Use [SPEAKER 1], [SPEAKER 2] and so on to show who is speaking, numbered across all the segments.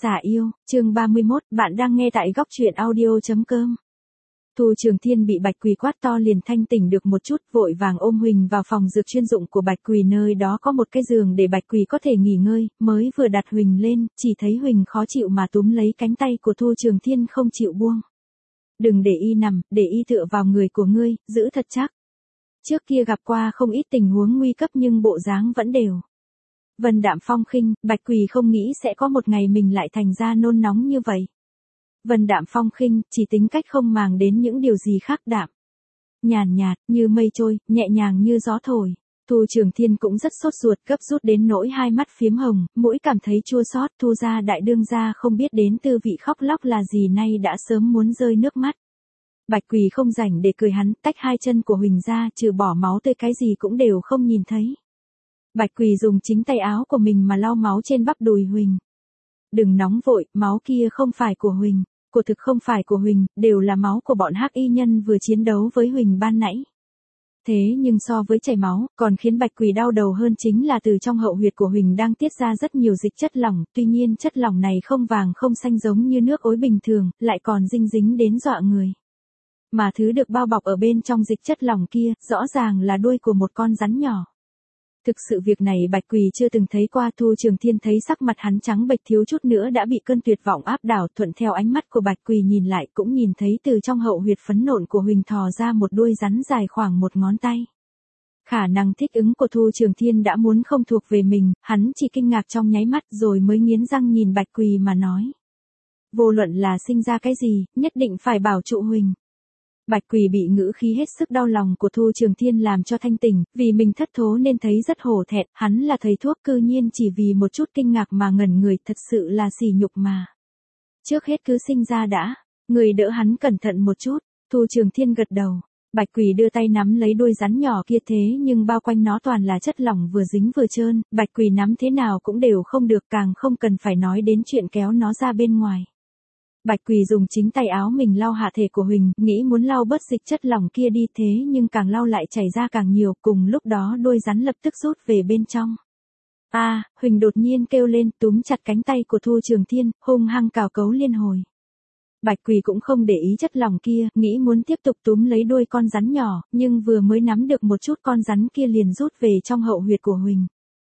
[SPEAKER 1] Xả yêu, chương 31, bạn đang nghe tại góc truyện audio.com. Thu Trường Thiên bị Bạch Quỳ quát to liền thanh tỉnh được một chút, vội vàng ôm Huỳnh vào phòng dược chuyên dụng của Bạch Quỳ, nơi đó có một cái giường để Bạch Quỳ có thể nghỉ ngơi, mới vừa đặt Huỳnh lên, chỉ thấy Huỳnh khó chịu mà túm lấy cánh tay của Thu Trường Thiên không chịu buông. Đừng để y nằm, để y tựa vào người của ngươi, giữ thật chắc. Trước kia gặp qua không ít tình huống nguy cấp nhưng bộ dáng vẫn đều. Vân đạm phong khinh, Bạch Quỳ không nghĩ sẽ có một ngày mình lại thành ra nôn nóng như vậy. Vân đạm phong khinh, chỉ tính cách không màng đến những điều gì khác, đạm. Nhàn nhạt, như mây trôi, nhẹ nhàng như gió thổi. Thu Trường Thiên cũng rất sốt ruột, gấp rút đến nỗi hai mắt phiếm hồng, mũi cảm thấy chua xót. Thu gia đại đương gia không biết đến tư vị khóc lóc là gì nay đã sớm muốn rơi nước mắt. Bạch Quỳ không rảnh để cười hắn, tách hai chân của Huỳnh ra, trừ bỏ máu tươi cái gì cũng đều không nhìn thấy. Bạch Quỳ dùng chính tay áo của mình mà lau máu trên bắp đùi Huỳnh. Đừng nóng vội, máu kia không phải của Huỳnh, của thực không phải của Huỳnh, đều là máu của bọn hắc y nhân vừa chiến đấu với Huỳnh ban nãy. Thế nhưng so với chảy máu, còn khiến Bạch Quỳ đau đầu hơn chính là từ trong hậu huyệt của Huỳnh đang tiết ra rất nhiều dịch chất lỏng, tuy nhiên chất lỏng này không vàng không xanh giống như nước ối bình thường, lại còn dinh dính đến dọa người. Mà thứ được bao bọc ở bên trong dịch chất lỏng kia, rõ ràng là đuôi của một con rắn nhỏ. Thực sự việc này Bạch Quỳ chưa từng thấy qua. Thu Trường Thiên thấy sắc mặt hắn trắng bệch thiếu chút nữa đã bị cơn tuyệt vọng áp đảo, thuận theo ánh mắt của Bạch Quỳ nhìn lại cũng nhìn thấy từ trong hậu huyệt phấn nộn của Huỳnh thò ra một đuôi rắn dài khoảng một ngón tay. Khả năng thích ứng của Thu Trường Thiên đã muốn không thuộc về mình, hắn chỉ kinh ngạc trong nháy mắt rồi mới nghiến răng nhìn Bạch Quỳ mà nói. Vô luận là sinh ra cái gì, nhất định phải bảo trụ Huỳnh. Bạch Quỳ bị ngữ khí hết sức đau lòng của Thu Trường Thiên làm cho thanh tỉnh, vì mình thất thố nên thấy rất hổ thẹn, hắn là thầy thuốc cư nhiên chỉ vì một chút kinh ngạc mà ngẩn người, thật sự là sỉ nhục mà. Trước hết cứ sinh ra đã, người đỡ hắn cẩn thận một chút. Thu Trường Thiên gật đầu. Bạch Quỳ đưa tay nắm lấy đuôi rắn nhỏ kia, thế nhưng bao quanh nó toàn là chất lỏng vừa dính vừa trơn, Bạch Quỳ nắm thế nào cũng đều không được, càng không cần phải nói đến chuyện kéo nó ra bên ngoài. Bạch Quỳ dùng chính tay áo mình lau hạ thể của Huỳnh, nghĩ muốn lau bớt dịch chất lỏng kia đi, thế nhưng càng lau lại chảy ra càng nhiều, cùng lúc đó đuôi rắn lập tức rút về bên trong. Huỳnh đột nhiên kêu lên, túm chặt cánh tay của Thu Trường Thiên, hung hăng cào cấu liên hồi. Bạch Quỳ cũng không để ý chất lỏng kia, nghĩ muốn tiếp tục túm lấy đuôi con rắn nhỏ, nhưng vừa mới nắm được một chút con rắn kia liền rút về trong hậu huyệt của Huỳnh.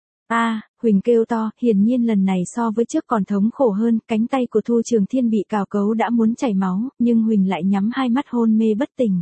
[SPEAKER 1] Huỳnh kêu to, hiển nhiên lần này so với trước còn thống khổ hơn, cánh tay của Thu Trường Thiên bị cào cấu đã muốn chảy máu, nhưng Huỳnh lại nhắm hai mắt hôn mê bất tỉnh.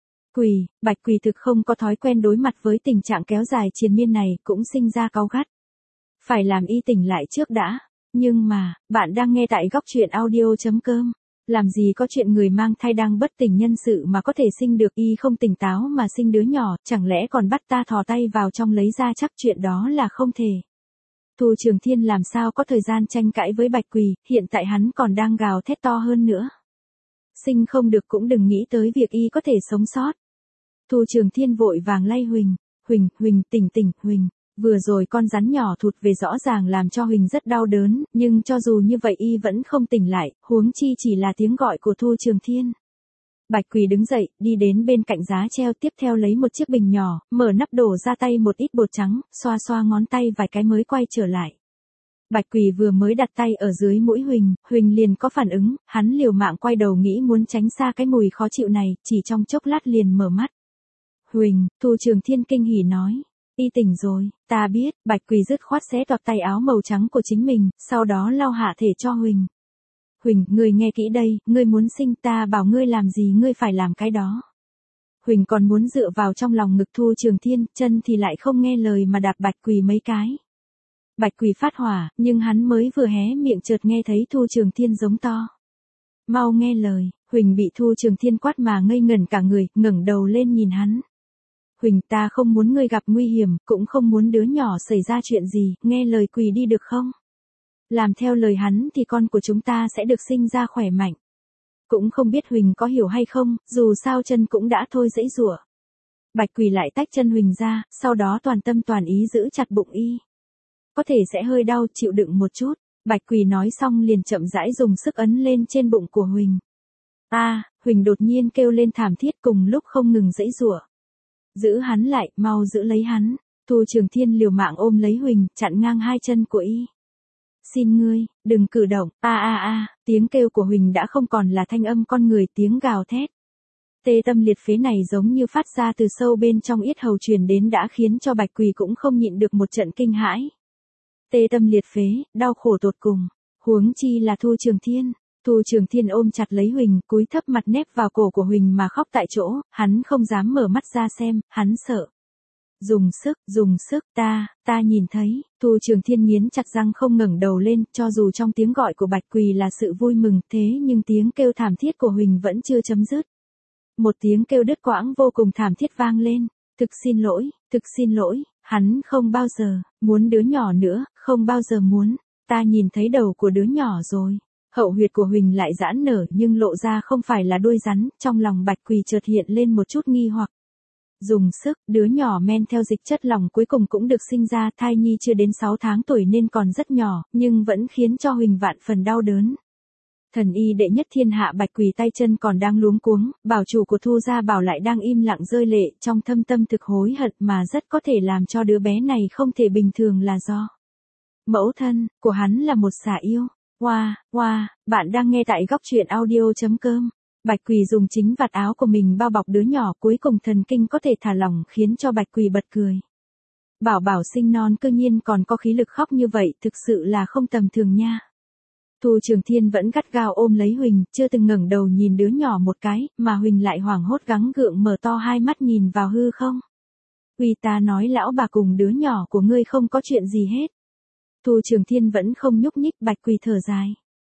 [SPEAKER 1] Bạch Quỳ thực không có thói quen đối mặt với tình trạng kéo dài triền miên này, cũng sinh ra cáu gắt. Phải làm y tỉnh lại trước đã, nhưng mà, bạn đang nghe tại góc truyện audio.com. Làm gì có chuyện người mang thai đang bất tỉnh nhân sự mà có thể sinh được, y không tỉnh táo mà sinh đứa nhỏ, chẳng lẽ còn bắt ta thò tay vào trong lấy ra, chắc chuyện đó là không thể. Thu Trường Thiên làm sao có thời gian tranh cãi với Bạch Quỳ, hiện tại hắn còn đang gào thét to hơn nữa. Sinh không được cũng đừng nghĩ tới việc y có thể sống sót. Thu Trường Thiên vội vàng lay Huỳnh, Huỳnh tỉnh, Huỳnh. Vừa rồi con rắn nhỏ thụt về rõ ràng làm cho Huỳnh rất đau đớn, nhưng cho dù như vậy y vẫn không tỉnh lại, huống chi chỉ là tiếng gọi của Thu Trường Thiên. Bạch Quỳ đứng dậy, đi đến bên cạnh giá treo, tiếp theo lấy một chiếc bình nhỏ, mở nắp đổ ra tay một ít bột trắng, xoa xoa ngón tay vài cái mới quay trở lại. Bạch Quỳ vừa mới đặt tay ở dưới mũi Huỳnh liền có phản ứng, hắn liều mạng quay đầu nghĩ muốn tránh xa cái mùi khó chịu này, chỉ trong chốc lát liền mở mắt. Huỳnh, Thu Trường Thiên kinh hỉ nói. Y tỉnh rồi, ta biết. Bạch Quỳ dứt khoát xé toạc tay áo màu trắng của chính mình, sau đó lau hạ thể cho Huỳnh. Huỳnh, ngươi nghe kỹ đây, ngươi muốn sinh, ta bảo ngươi làm gì ngươi phải làm cái đó. Huỳnh còn muốn dựa vào trong lòng ngực Thu Trường Thiên, chân thì lại không nghe lời mà đạp Bạch Quỳ mấy cái. Bạch Quỳ phát hỏa, nhưng hắn mới vừa hé miệng chợt nghe thấy Thu Trường Thiên giống to. Mau nghe lời. Huỳnh bị Thu Trường Thiên quát mà ngây ngẩn cả người, ngẩng đầu lên nhìn hắn. Huỳnh, ta không muốn ngươi gặp nguy hiểm, cũng không muốn đứa nhỏ xảy ra chuyện gì, nghe lời Quỳ đi được không? Làm theo lời hắn thì con của chúng ta sẽ được sinh ra khỏe mạnh. Cũng không biết Huỳnh có hiểu hay không, dù sao chân cũng đã thôi giãy giụa. Bạch Quỳ lại tách chân Huỳnh ra, sau đó toàn tâm toàn ý giữ chặt bụng y. Có thể sẽ hơi đau, chịu đựng một chút. Bạch Quỳ nói xong liền chậm rãi dùng sức ấn lên trên bụng của Huỳnh. Huỳnh đột nhiên kêu lên thảm thiết, cùng lúc không ngừng giãy giụa. Giữ hắn lại, mau giữ lấy hắn. Thu Trường Thiên liều mạng ôm lấy Huỳnh, chặn ngang hai chân của y. xin ngươi, đừng cử động, tiếng kêu của Huỳnh đã không còn là thanh âm con người, tiếng gào thét. Tê tâm liệt phế này giống như phát ra từ sâu bên trong yết hầu truyền đến đã khiến cho Bạch Quỳ cũng không nhịn được một trận kinh hãi. Tê tâm liệt phế, đau khổ tột cùng, huống chi là Thu Trường Thiên. Thu Trường Thiên ôm chặt lấy Huỳnh, cúi thấp mặt nép vào cổ của Huỳnh mà khóc tại chỗ, hắn không dám mở mắt ra xem, hắn sợ. Dùng sức, ta nhìn thấy, Thu Trường Thiên nghiến chặt răng không ngẩng đầu lên, cho dù trong tiếng gọi của Bạch Quỳ là sự vui mừng, thế nhưng tiếng kêu thảm thiết của Huỳnh vẫn chưa chấm dứt. Một tiếng kêu đứt quãng vô cùng thảm thiết vang lên, thực xin lỗi, hắn không bao giờ muốn đứa nhỏ nữa, không bao giờ muốn, ta nhìn thấy đầu của đứa nhỏ rồi. Hậu huyệt của Huỳnh lại giãn nở nhưng lộ ra không phải là đuôi rắn, trong lòng Bạch Quỳ chợt hiện lên một chút nghi hoặc. Dùng sức, đứa nhỏ men theo dịch chất lỏng cuối cùng cũng được sinh ra, thai nhi chưa đến 6 tháng tuổi nên còn rất nhỏ, nhưng vẫn khiến cho Huỳnh vạn phần đau đớn. Thần y đệ nhất thiên hạ Bạch Quỳ tay chân còn đang luống cuống, bảo chủ của Thu gia Bảo lại đang im lặng rơi lệ, trong thâm tâm thực hối hận mà rất có thể làm cho đứa bé này không thể bình thường là do mẫu thân của hắn là một xà yêu. Bạn đang nghe tại góc truyện audio.com. Bạch Quỳ dùng chính vạt áo của mình bao bọc đứa nhỏ, cuối cùng thần kinh có thể thả lỏng khiến cho Bạch Quỳ bật cười. Bảo sinh non cơ nhiên còn có khí lực khóc như vậy, thực sự là không tầm thường nha. Thu Trường Thiên vẫn gắt gao ôm lấy Huỳnh, chưa từng ngẩng đầu nhìn đứa nhỏ một cái, mà Huỳnh lại hoảng hốt gắng gượng mở to hai mắt nhìn vào hư không. Ta nói lão bà cùng đứa nhỏ của ngươi không có chuyện gì hết. Thu Trường Thiên vẫn không nhúc nhích, Bạch Quỳ thở dài.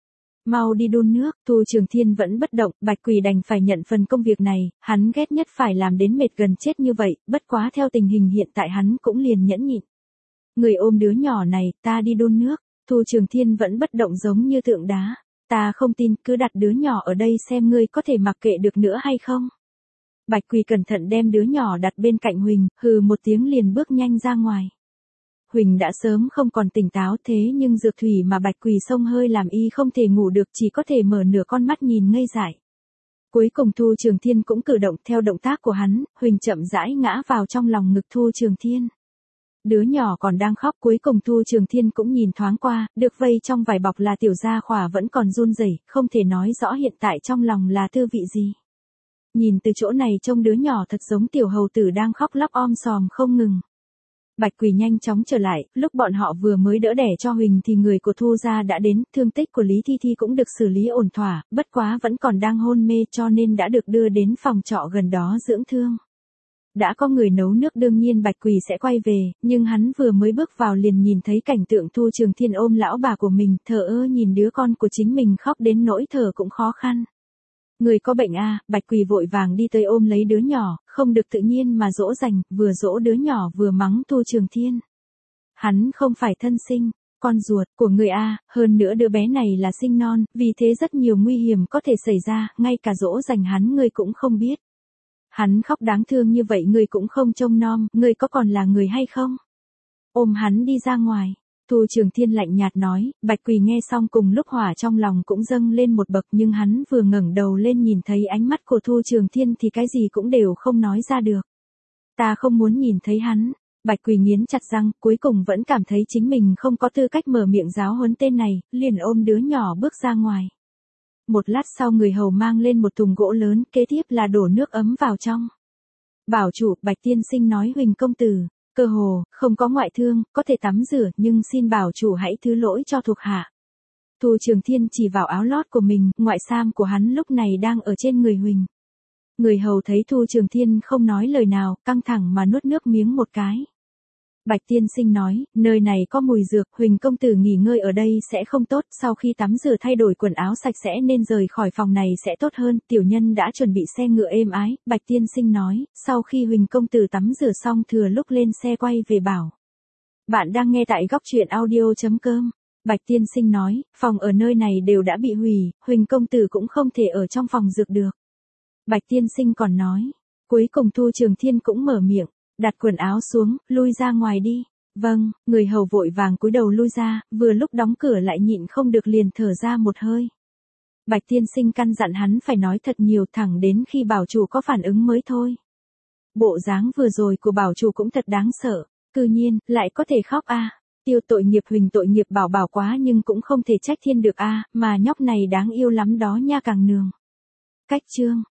[SPEAKER 1] Mau đi đun nước, Thu Trường Thiên vẫn bất động, Bạch Quỳ đành phải nhận phần công việc này, hắn ghét nhất phải làm đến mệt gần chết như vậy, bất quá theo tình hình hiện tại hắn cũng liền nhẫn nhịn. Người ôm đứa nhỏ này, ta đi đun nước. Thu Trường Thiên vẫn bất động giống như tượng đá. Ta không tin, cứ đặt đứa nhỏ ở đây xem ngươi có thể mặc kệ được nữa hay không. Bạch Quỳ cẩn thận đem đứa nhỏ đặt bên cạnh Huỳnh, hừ một tiếng liền bước nhanh ra ngoài. Huỳnh đã sớm không còn tỉnh táo, thế nhưng dược thủy mà Bạch Quỳ xông hơi làm y không thể ngủ được, chỉ có thể mở nửa con mắt nhìn ngây dại. Cuối cùng Thu Trường Thiên cũng cử động theo động tác của hắn, Huỳnh chậm rãi ngã vào trong lòng ngực Thu Trường Thiên. Đứa nhỏ còn đang khóc, cuối cùng Thu Trường Thiên cũng nhìn thoáng qua, được vây trong vải bọc là tiểu gia khỏa vẫn còn run rẩy, không thể nói rõ hiện tại trong lòng là tư vị gì. Nhìn từ chỗ này trông đứa nhỏ thật giống tiểu hầu tử đang khóc lóc om sòm không ngừng. Bạch Quỳ nhanh chóng trở lại, lúc bọn họ vừa mới đỡ đẻ cho Huỳnh thì người của Thu gia đã đến, thương tích của Lý Thi Thi cũng được xử lý ổn thỏa, bất quá vẫn còn đang hôn mê cho nên đã được đưa đến phòng trọ gần đó dưỡng thương. Đã có người nấu nước, đương nhiên Bạch Quỳ sẽ quay về, nhưng hắn vừa mới bước vào liền nhìn thấy cảnh tượng Thu Trường Thiên ôm lão bà của mình, thờ ơ nhìn đứa con của chính mình khóc đến nỗi thở cũng khó khăn. Người có bệnh à, Bạch Quỳ vội vàng đi tới ôm lấy đứa nhỏ, không được tự nhiên mà dỗ dành, vừa dỗ đứa nhỏ vừa mắng Thu Trường Thiên. Hắn không phải thân sinh, con ruột của người à, hơn nữa đứa bé này là sinh non, vì thế rất nhiều nguy hiểm có thể xảy ra, ngay cả dỗ dành hắn ngươi cũng không biết. Hắn khóc đáng thương như vậy ngươi cũng không trông nom, ngươi có còn là người hay không? Ôm hắn đi ra ngoài. Thu Trường Thiên lạnh nhạt nói, Bạch Quỳ nghe xong cùng lúc hỏa trong lòng cũng dâng lên một bậc, nhưng hắn vừa ngẩng đầu lên nhìn thấy ánh mắt của Thu Trường Thiên thì cái gì cũng đều không nói ra được. Ta không muốn nhìn thấy hắn. Bạch Quỳ nghiến chặt răng, cuối cùng vẫn cảm thấy chính mình không có tư cách mở miệng giáo huấn tên này, liền ôm đứa nhỏ bước ra ngoài. Một lát sau người hầu mang lên một thùng gỗ lớn, kế tiếp là đổ nước ấm vào trong. Bảo chủ, Bạch tiên sinh nói Huỳnh công tử, cơ hồ, không có ngoại thương, có thể tắm rửa, nhưng xin bảo chủ hãy thứ lỗi cho thuộc hạ. Thu Trường Thiên chỉ vào áo lót của mình, ngoại sam của hắn lúc này đang ở trên người Huỳnh. Người hầu thấy Thu Trường Thiên không nói lời nào, căng thẳng mà nuốt nước miếng một cái. Bạch tiên sinh nói, nơi này có mùi dược, Huỳnh công tử nghỉ ngơi ở đây sẽ không tốt, sau khi tắm rửa thay đổi quần áo sạch sẽ nên rời khỏi phòng này sẽ tốt hơn, tiểu nhân đã chuẩn bị xe ngựa êm ái, Bạch tiên sinh nói, sau khi Huỳnh công tử tắm rửa xong thừa lúc lên xe quay về bảo. Bạn đang nghe tại góc truyện audio.com. Bạch tiên sinh nói, phòng ở nơi này đều đã bị hủy, Huỳnh công tử cũng không thể ở trong phòng dược được. Bạch tiên sinh còn nói, cuối cùng Thu Trường Thiên cũng mở miệng. Đặt quần áo xuống, lui ra ngoài đi. Vâng, người hầu vội vàng cúi đầu lui ra, vừa lúc đóng cửa lại nhịn không được liền thở ra một hơi. Bạch tiên sinh căn dặn hắn phải nói thật nhiều thẳng đến khi bảo chủ có phản ứng mới thôi. Bộ dáng vừa rồi của bảo chủ cũng thật đáng sợ, cư nhiên, lại có thể khóc à. Tiêu tội nghiệp Huỳnh tội nghiệp Bảo Bảo quá nhưng cũng không thể trách thiên được a, mà nhóc này đáng yêu lắm đó nha càng nường. Cách chương